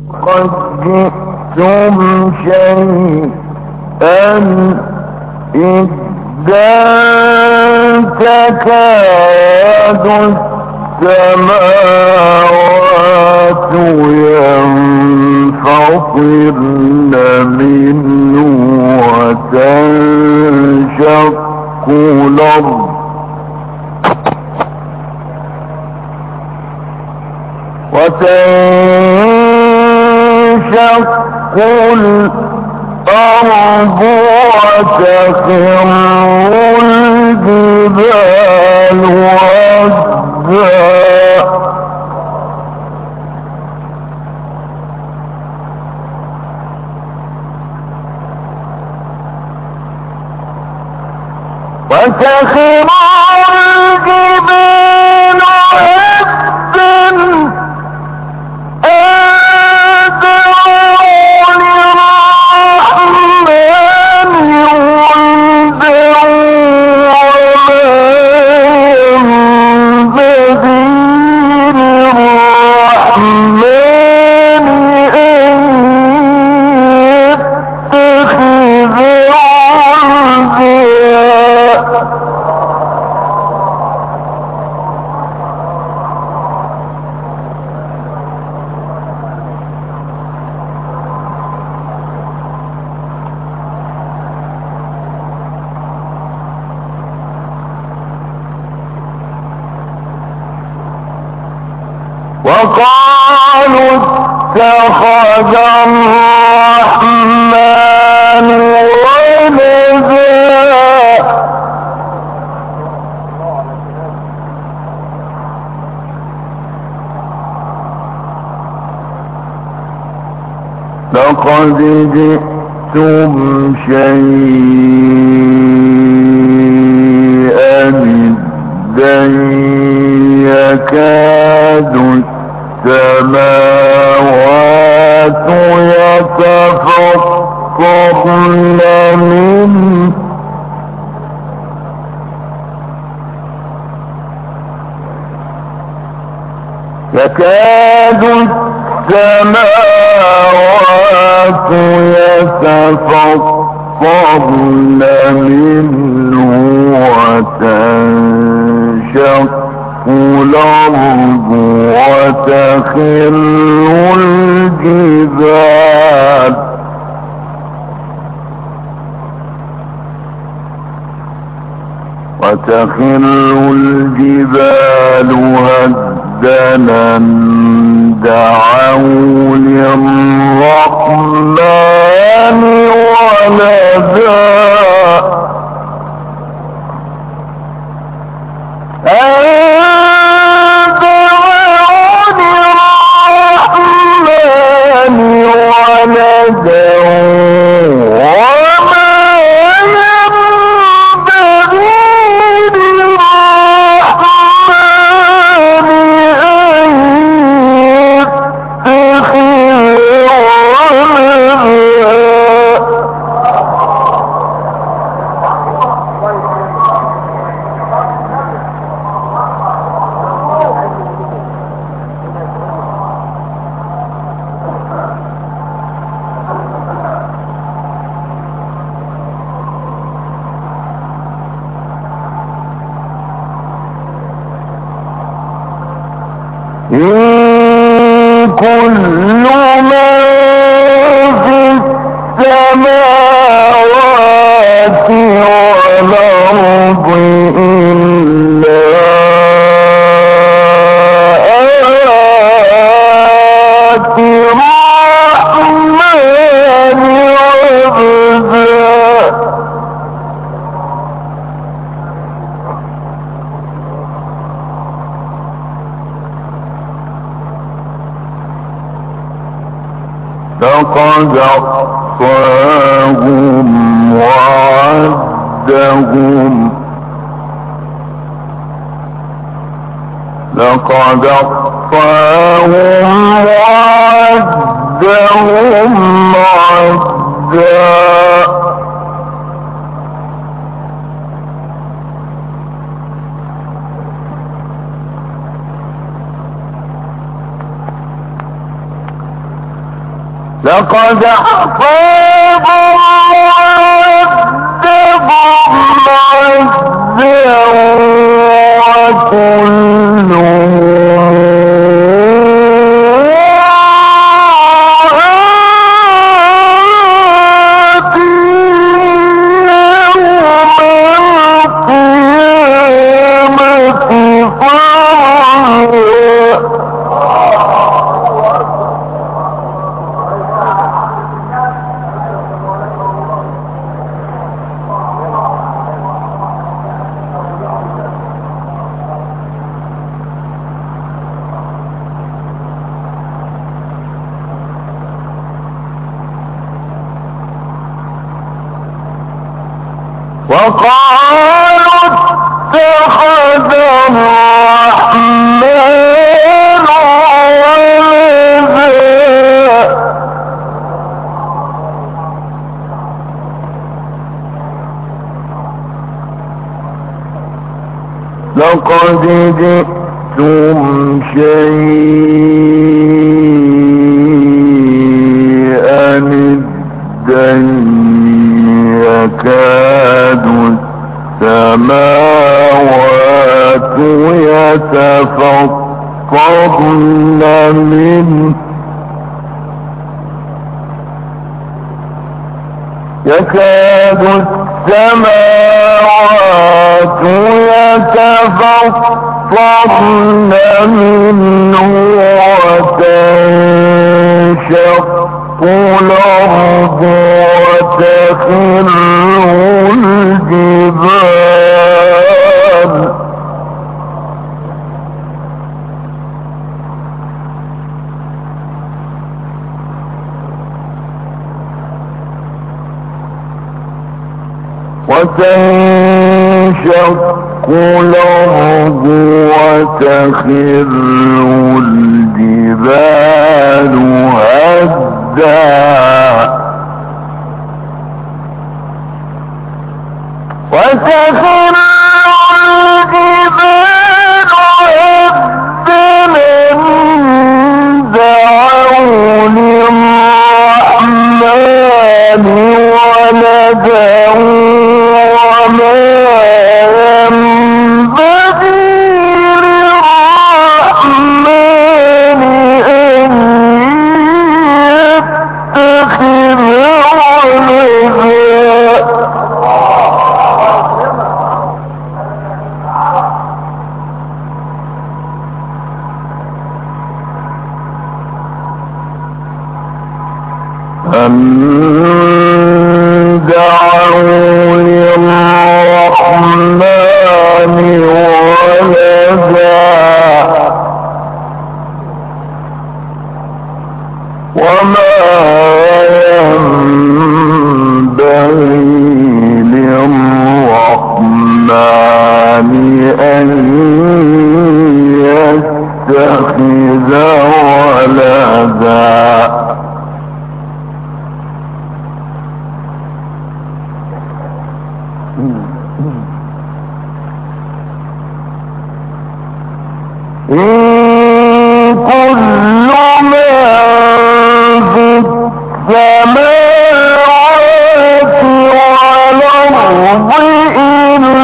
قد جئتم شيئا إدا تكاد السماوات ينفطرن منه وتنشق الأرض وتخر الجبال هدا وتخر الجبال وقالوا اتخذ الرحمن ولدا لقد جئتم شيئا إدا يكاد السماوات يتفطرن منه يكاد السماوات يتفطرن منه وتنشق الأرض وتخر الجبال هدا أن دعوا للرحمن ولدا إن كل من في السماوات والأرض إلا آتي الرحمن عبدا لقد أحصاهم وعدهم عدا لقد احصاهم وعدهم عدا وقالوا اتخذ الرحمن ولدا لقد جئتم شيئا إدا يكاد السماوات يتفطرن منه يكاد السماوات يتفطرن منه وتنشق الأرض وتخر الجبال وتنشق الأرض وتخر الجبال هدا وتخر الجبال هدا أن دعوا للرحمن ولدا وما ينبغي للرحمن أن يتخذ ولدا أن دعوا للرحمن ولدا وما ينبغي للرحمن أن يتخذ ولدا إن كل من في السماوات والأرض إلا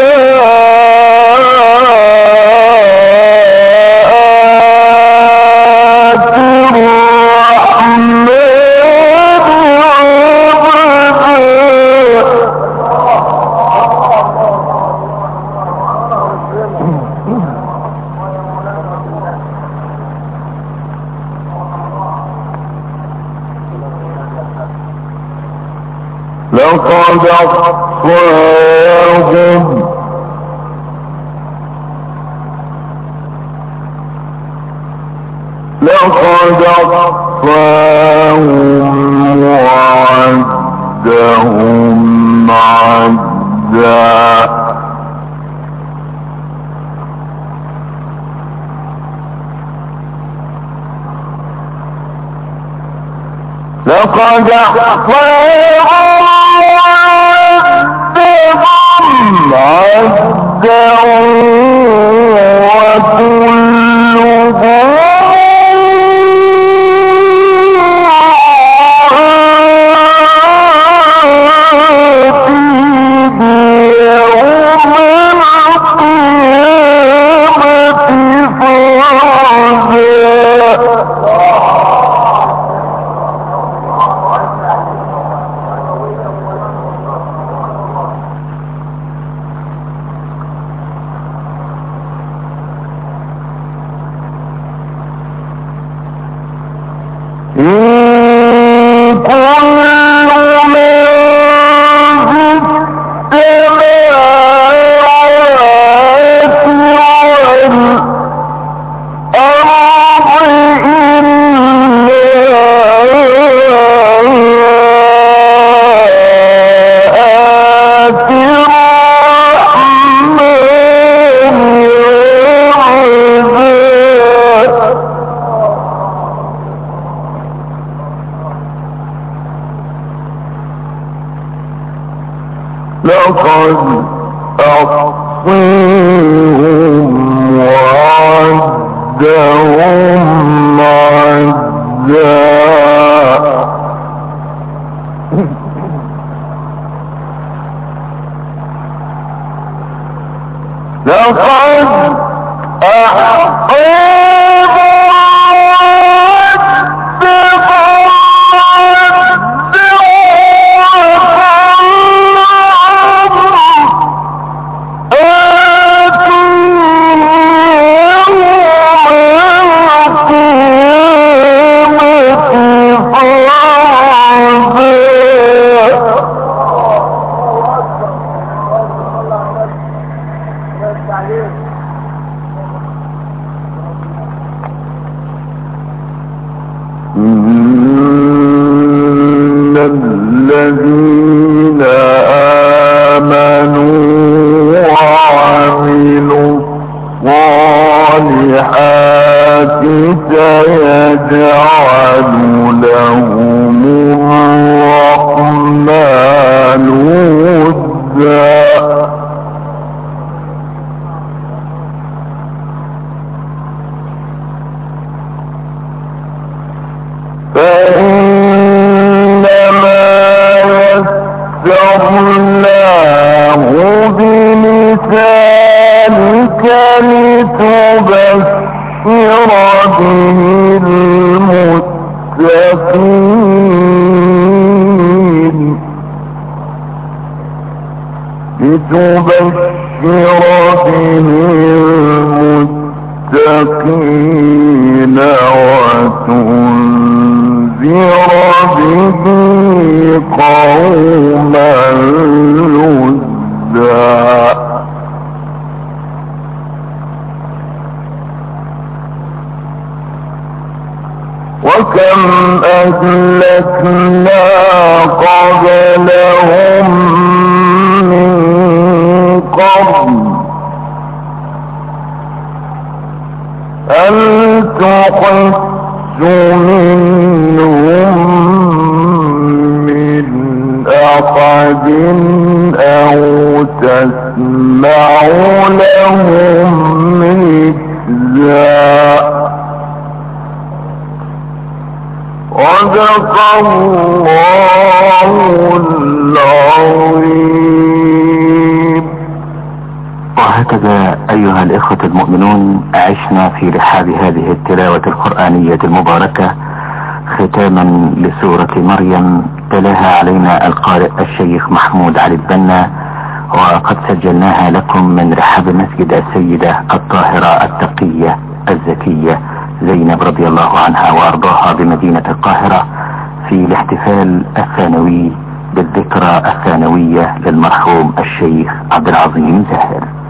آتي الرحمن لقد أحصاهم وعدهم عدا لقد أحصاهم وعدهم عدا وكلهم لقد أحصيهم وعدهم عدا لقد إن الذين آمنوا وعملوا الصالحات سيجعل لهم الرحمن ودا فإنما يسرناه بلسانك لتبشر به المتقين وتنذر به قوما لدا وكم أهلكنا قبلهم من قرن هل تحس منهم من أحد أو تسمع لهم ركزا صدق الله العظيم. وهكذا أيها الإخوة المؤمنون عشنا في رحاب هذه التلاوة القرآنية المباركة ختاما لسورة مريم تلاها علينا القارئ الشيخ محمود علي البنا، وقد سجلناها لكم من رحاب مسجد السيدة الطاهرة التقية الزكية زينب رضي الله عنها وأرضاها بمدينة القاهرة في الاحتفال الثانوي بالذكرى الثانوية للمرحوم الشيخ عبد العظيم زاهر.